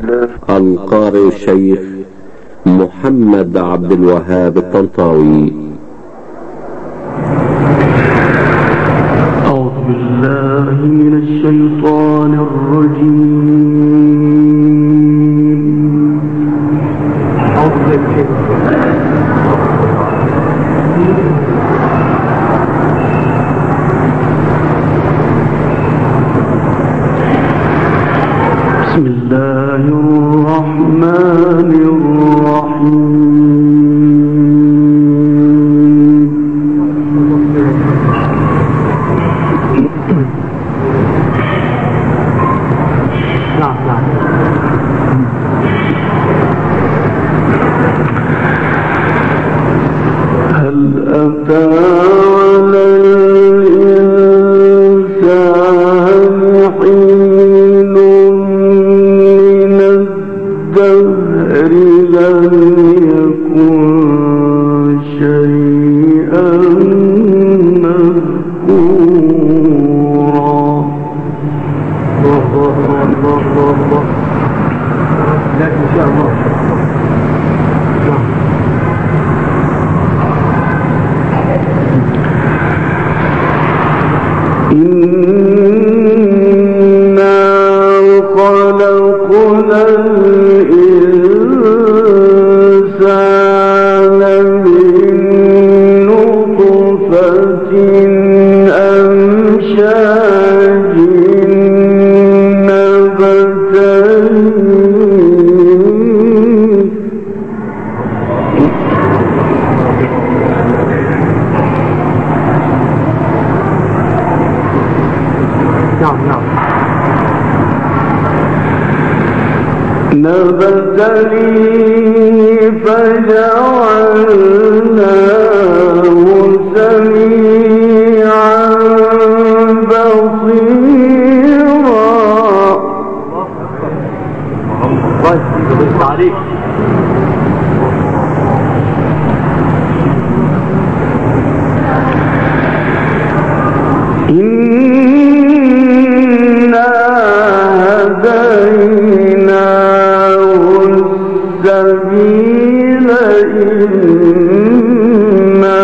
القارئ الشيخ محمد عبد الوهاب الطنطاوي. أعوذ بالله من الشيطان الرجيم. بسم الله الرحمن الرحيم. هل أتى على الإنسان حين من الدهر لم يكن شيئا مذكورا. الله لا إن شاء الله. إنا خلقنا الإنسان من نطفة أمشاج نبتليه. فجعلناه سميعا بصيرا. إنا هديناه السبيل إما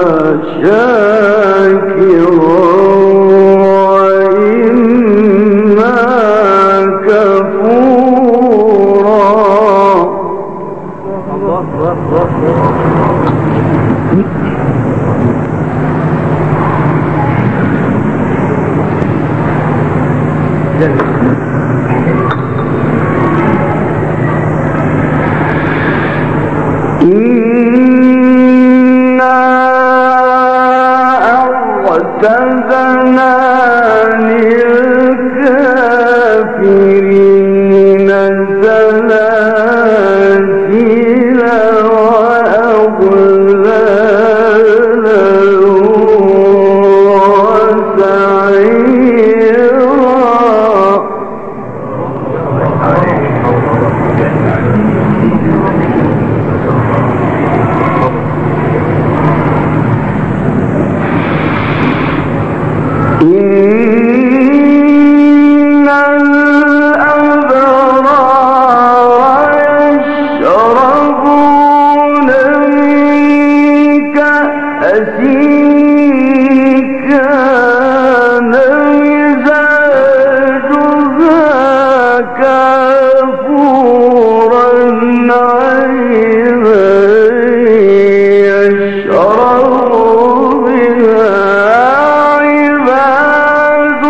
شاكرا وإما كفورا. إنا أعتدنا للكافرين سلاسل وأغلالا وسعيرا. إن الأبرار يشربون من كأس كان مزاجها كافورا عينا يشرب بها عباد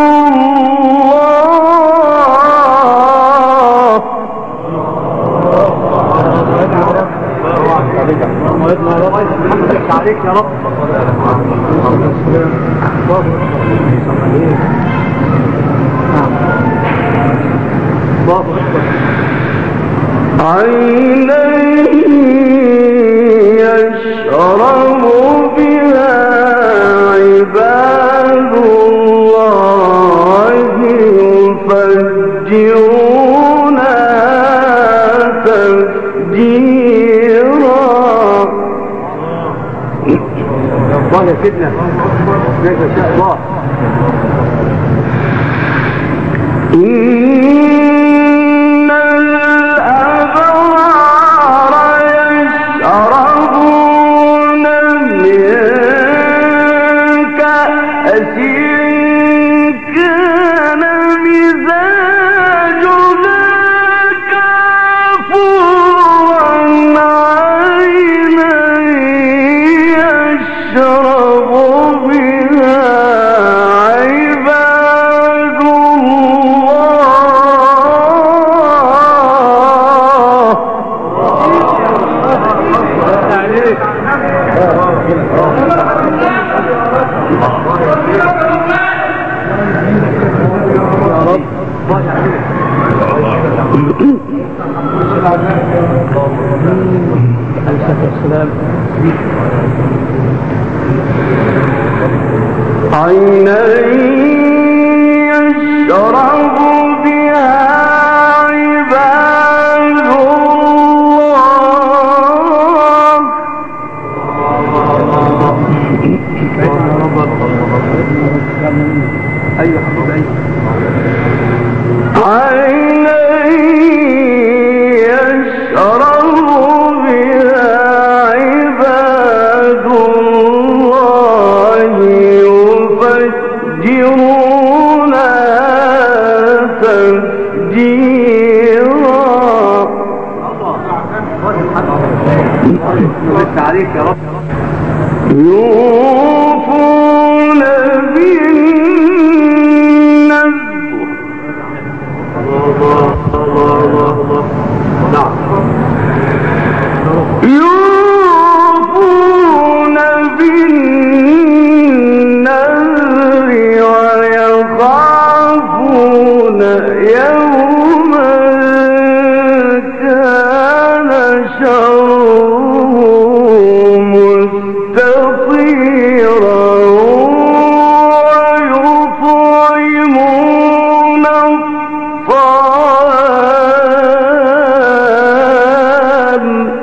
الله. عليك يا رب. عينا يشرب بها عباد الله يفجرونها تفجيرا. الله يا سيدنا ما شاء الله. إن عينا يشرب بها عباد الله. ايوه حبيبي عينا يشرب بها عباد الله يفجرونها تفجيرا. عليك يا رب. يوفون بالنذر. نعم. يوفون بالنذر ويخافون يوما كان شره مستطيرا ويطعمون الطعام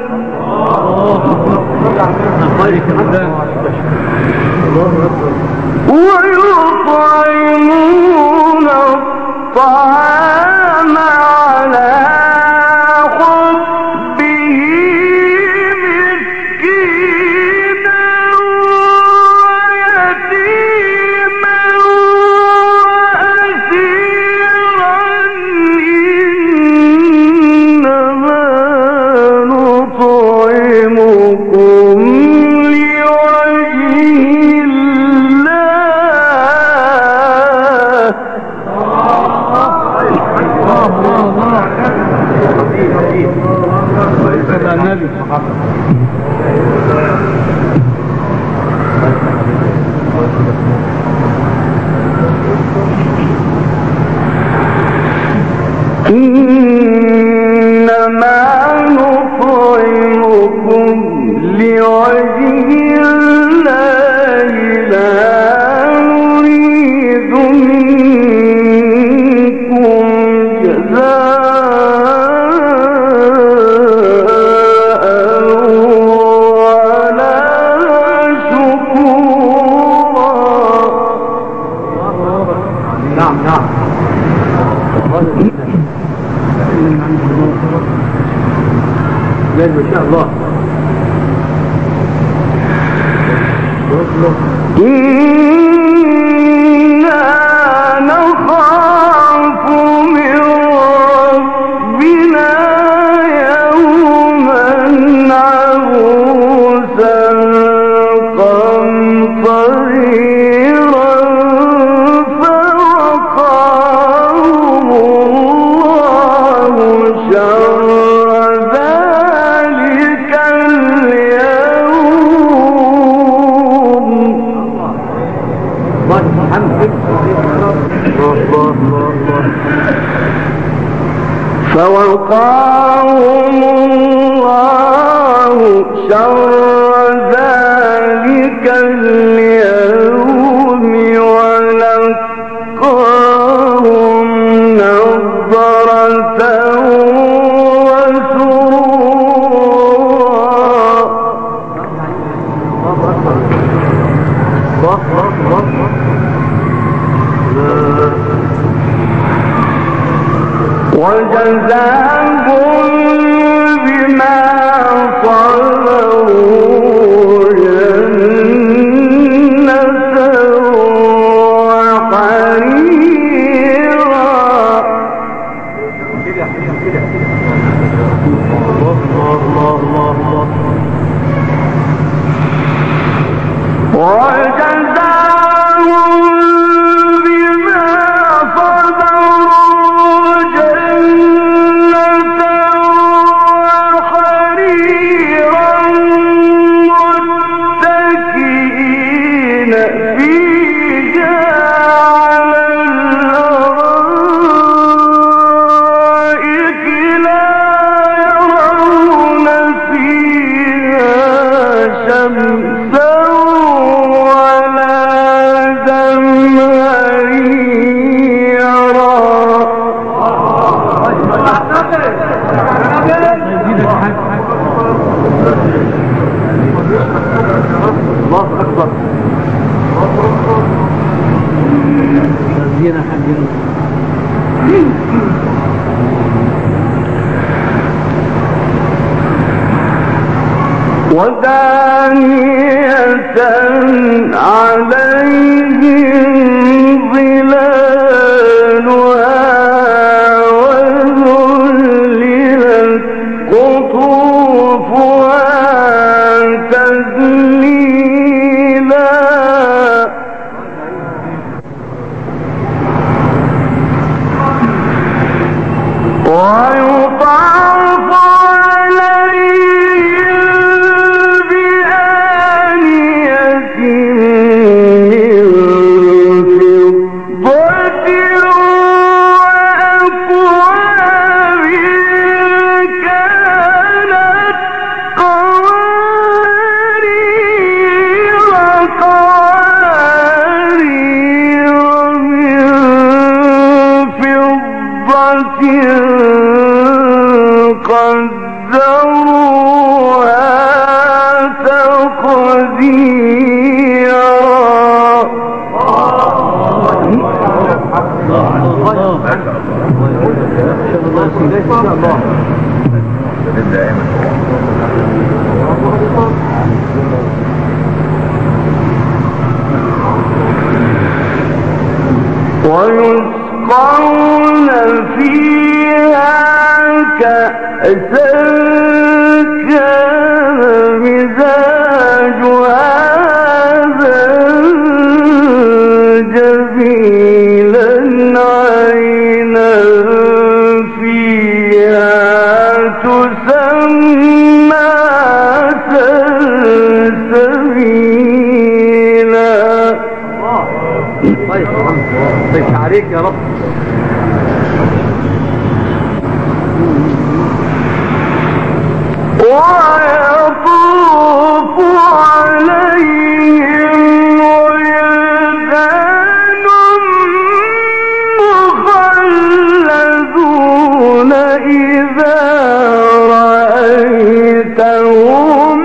ويطعمون الطعام على حبه مسكينا ويتيما وأسيرا إنما نطعمكم لوجه إنما نطعمكم لوجه الله لا نريد منكم جزاء ولا شكورا. نعم نعم. ما شاء الله. إنا نخاف من ربنا يوما عبوسا قمطريرا فوقاهم الله شر ذلك اليوم. فوقاهم الله شر ذلك اليوم ولقاهم نضرة وجزاهم بما صبروا جنة وحريرا. وجزاهم بما صبروا جنة ودانية عليهم ظلالها وذللت قطوفها تذليلا ويطاف عليهم بآنية من فضة وأكواب كانت قوارير من فضة قدروها تقديرا. ويسقون فيها كأسا كان مزاجها زنجبيلا عينا فيها تسمى سلسبيلا. طيب عليك يا رب. ويطوف عليهم ولدان مخلدون إذا رأيتهم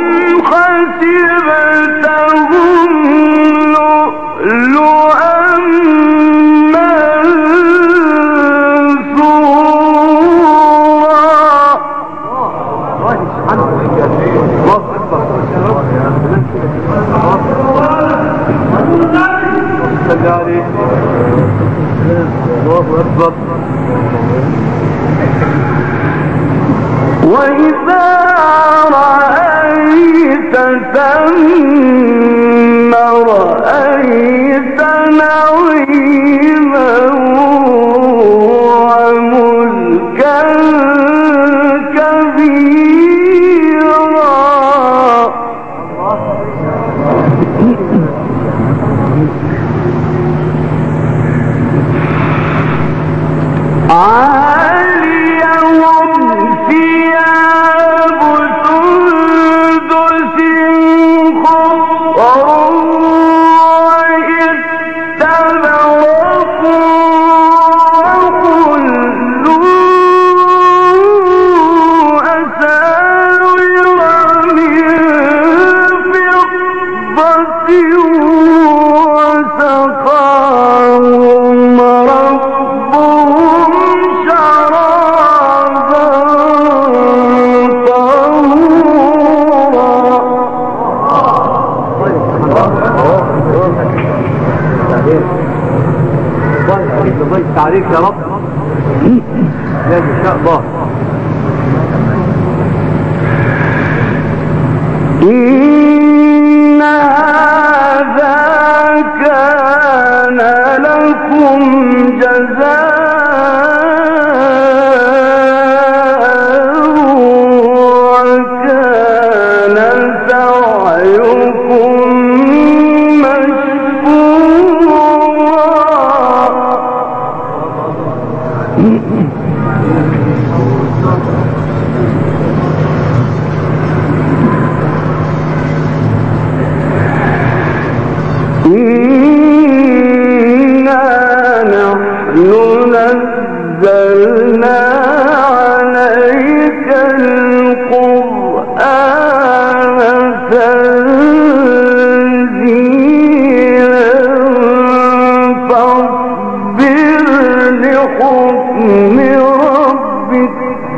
حسبتهم لؤلؤا وإذا رأيت ثم رأيت نعيما وملكا كبيرا. عاليهم ثياب سندس خضر واستبرق وحلوا أساور من فضة وسقاهم ربهم شرابا طهورا. عليك يا رب. لا إن شاء الله. إن هذا كان لكم جزاء وكان سعيكم إنا نحن نزلنا عليك القرآن تنزيلا فاصبر لحكم ربك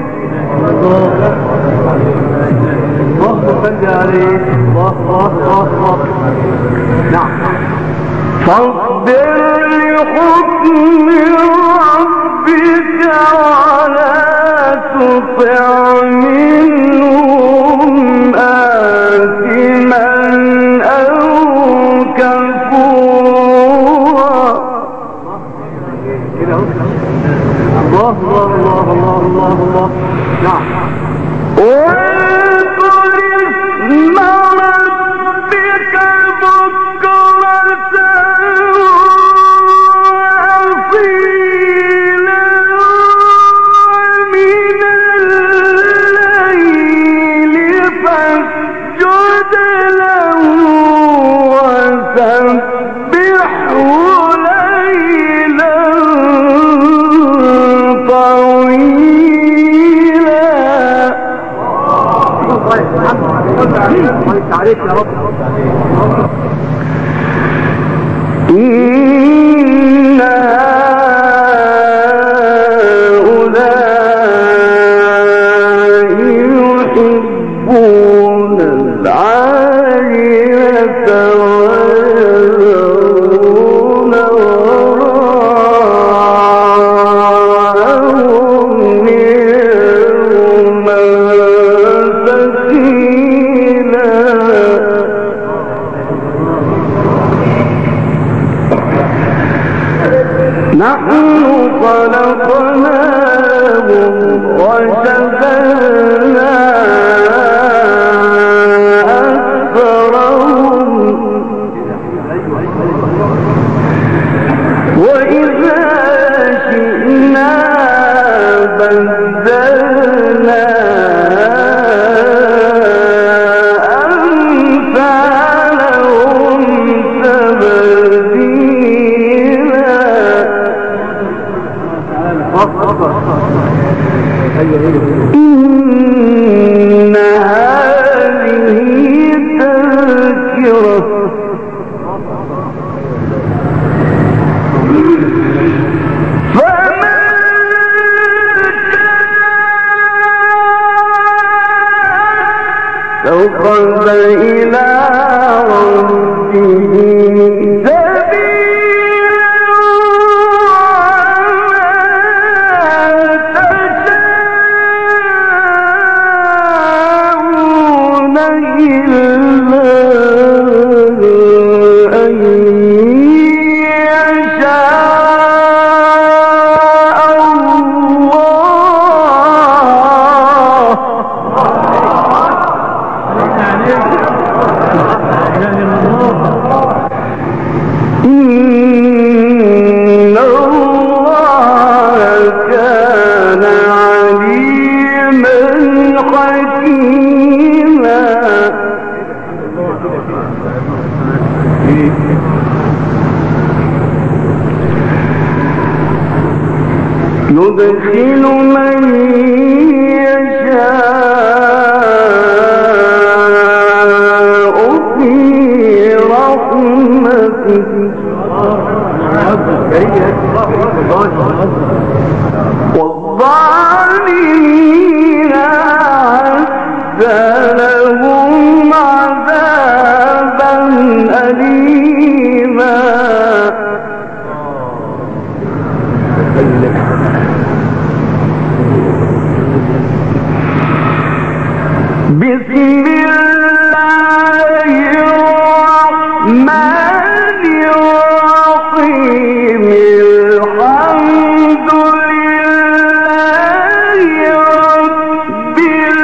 فاصبر لحكم ربك ولا تطع منهم آثما أو كفورا. الله الله الله الله الله الله. نعم. واذكر اسم ربك بكرة وأصيلا ومن الليل فاسجد له وسبحه ليلا طويلا. عليك يا رب. إن هؤلاء يحبون العاجلة ويذرون وراءهم يوما ثقيلا. نحن خلقناهم وشغلنا أكثرهم وإذا شئنا بدلنا أمثالهم تبديلا. إن هذه تذكرة فمن اتخذ إلى ربه يدخل من يشاء في رحمته والظالمين أعد لهم عذابا أليما. بسم الله الرحمن الرحيم. الحمد لله رب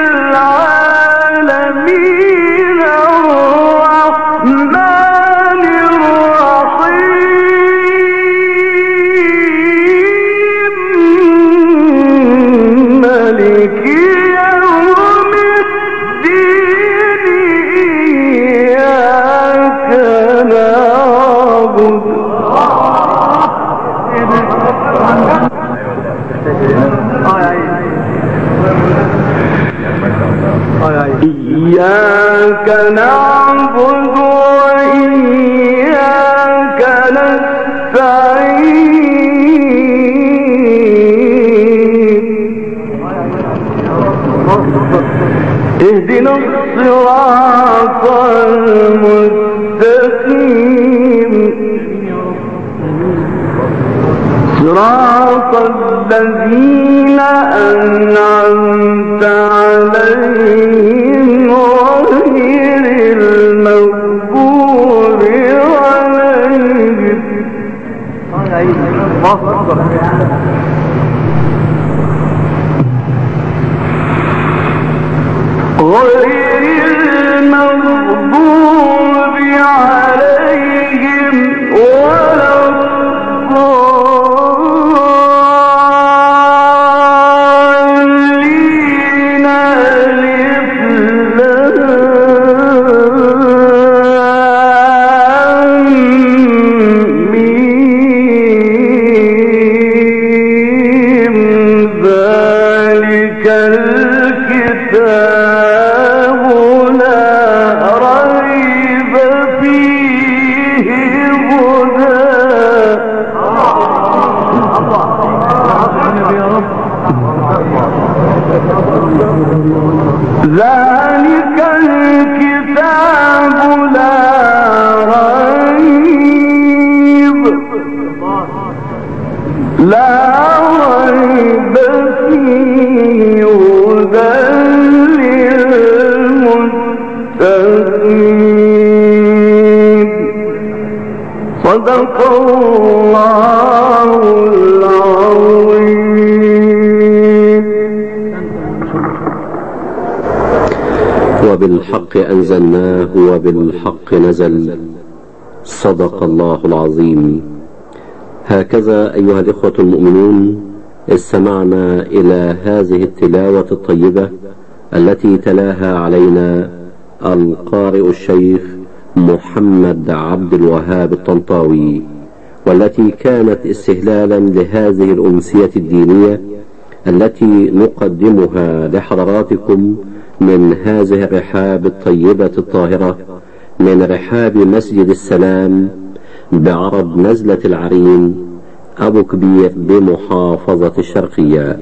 العالمين الرحمن الرحيم مالك يوم الدين. إياك نعبد إياك نعبد وإياك نستعين. الصراط المستقيم صراط الذين أنعمت عليهم غير المغضوب عليهم ولا الضالين ذلك الكتاب لا ريب فيه ذلك الكتاب لا ريب فيه هدى للمتقين صدق الله العظيم. وبالحق أنزلناه وبالحق نزل صدق الله العظيم. هكذا أيها الإخوة المؤمنون استمعنا إلى هذه التلاوة الطيبة التي تلاها علينا القارئ الشيخ محمد عبد الوهاب الطنطاوي، والتي كانت استهلالا لهذه الأمسية الدينية التي نقدمها لحضراتكم من هذه الرحاب الطيبة الطاهرة، من رحاب مسجد السلام بعرب نزلة العرين أبو كبير بمحافظة الشرقية.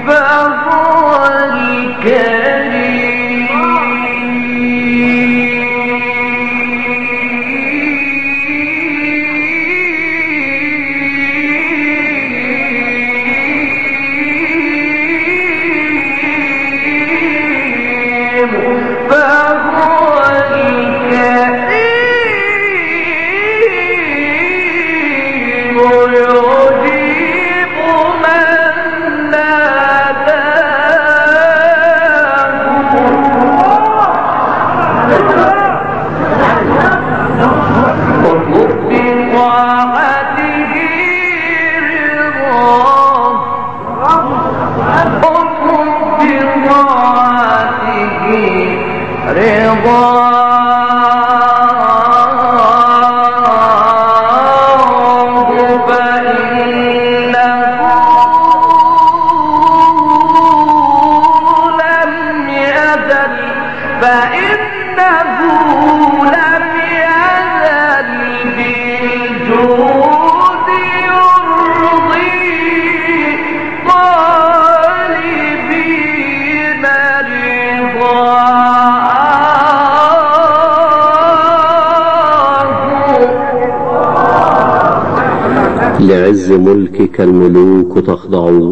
لعز ملكك الملوك تخضع،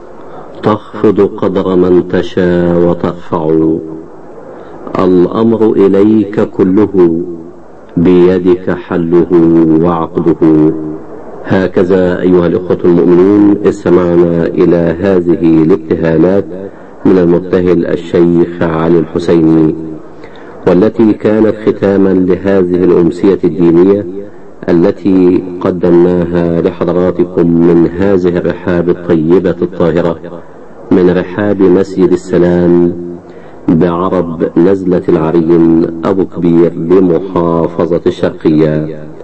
تخفض قدر من تشاء وترفع، الأمر إليك كله، بيدك حله وعقده. هكذا أيها الإخوة المؤمنون استمعنا إلى هذه الابتهالات من المبتهل الشيخ علي الحسيني، والتي كانت ختاما لهذه الأمسية الدينية التي قدمناها لحضراتكم من هذه الرحاب الطيبة الطاهرة، من رحاب مسجد السلام بعرب نزلة العرين أبو كبير بمحافظة الشرقية.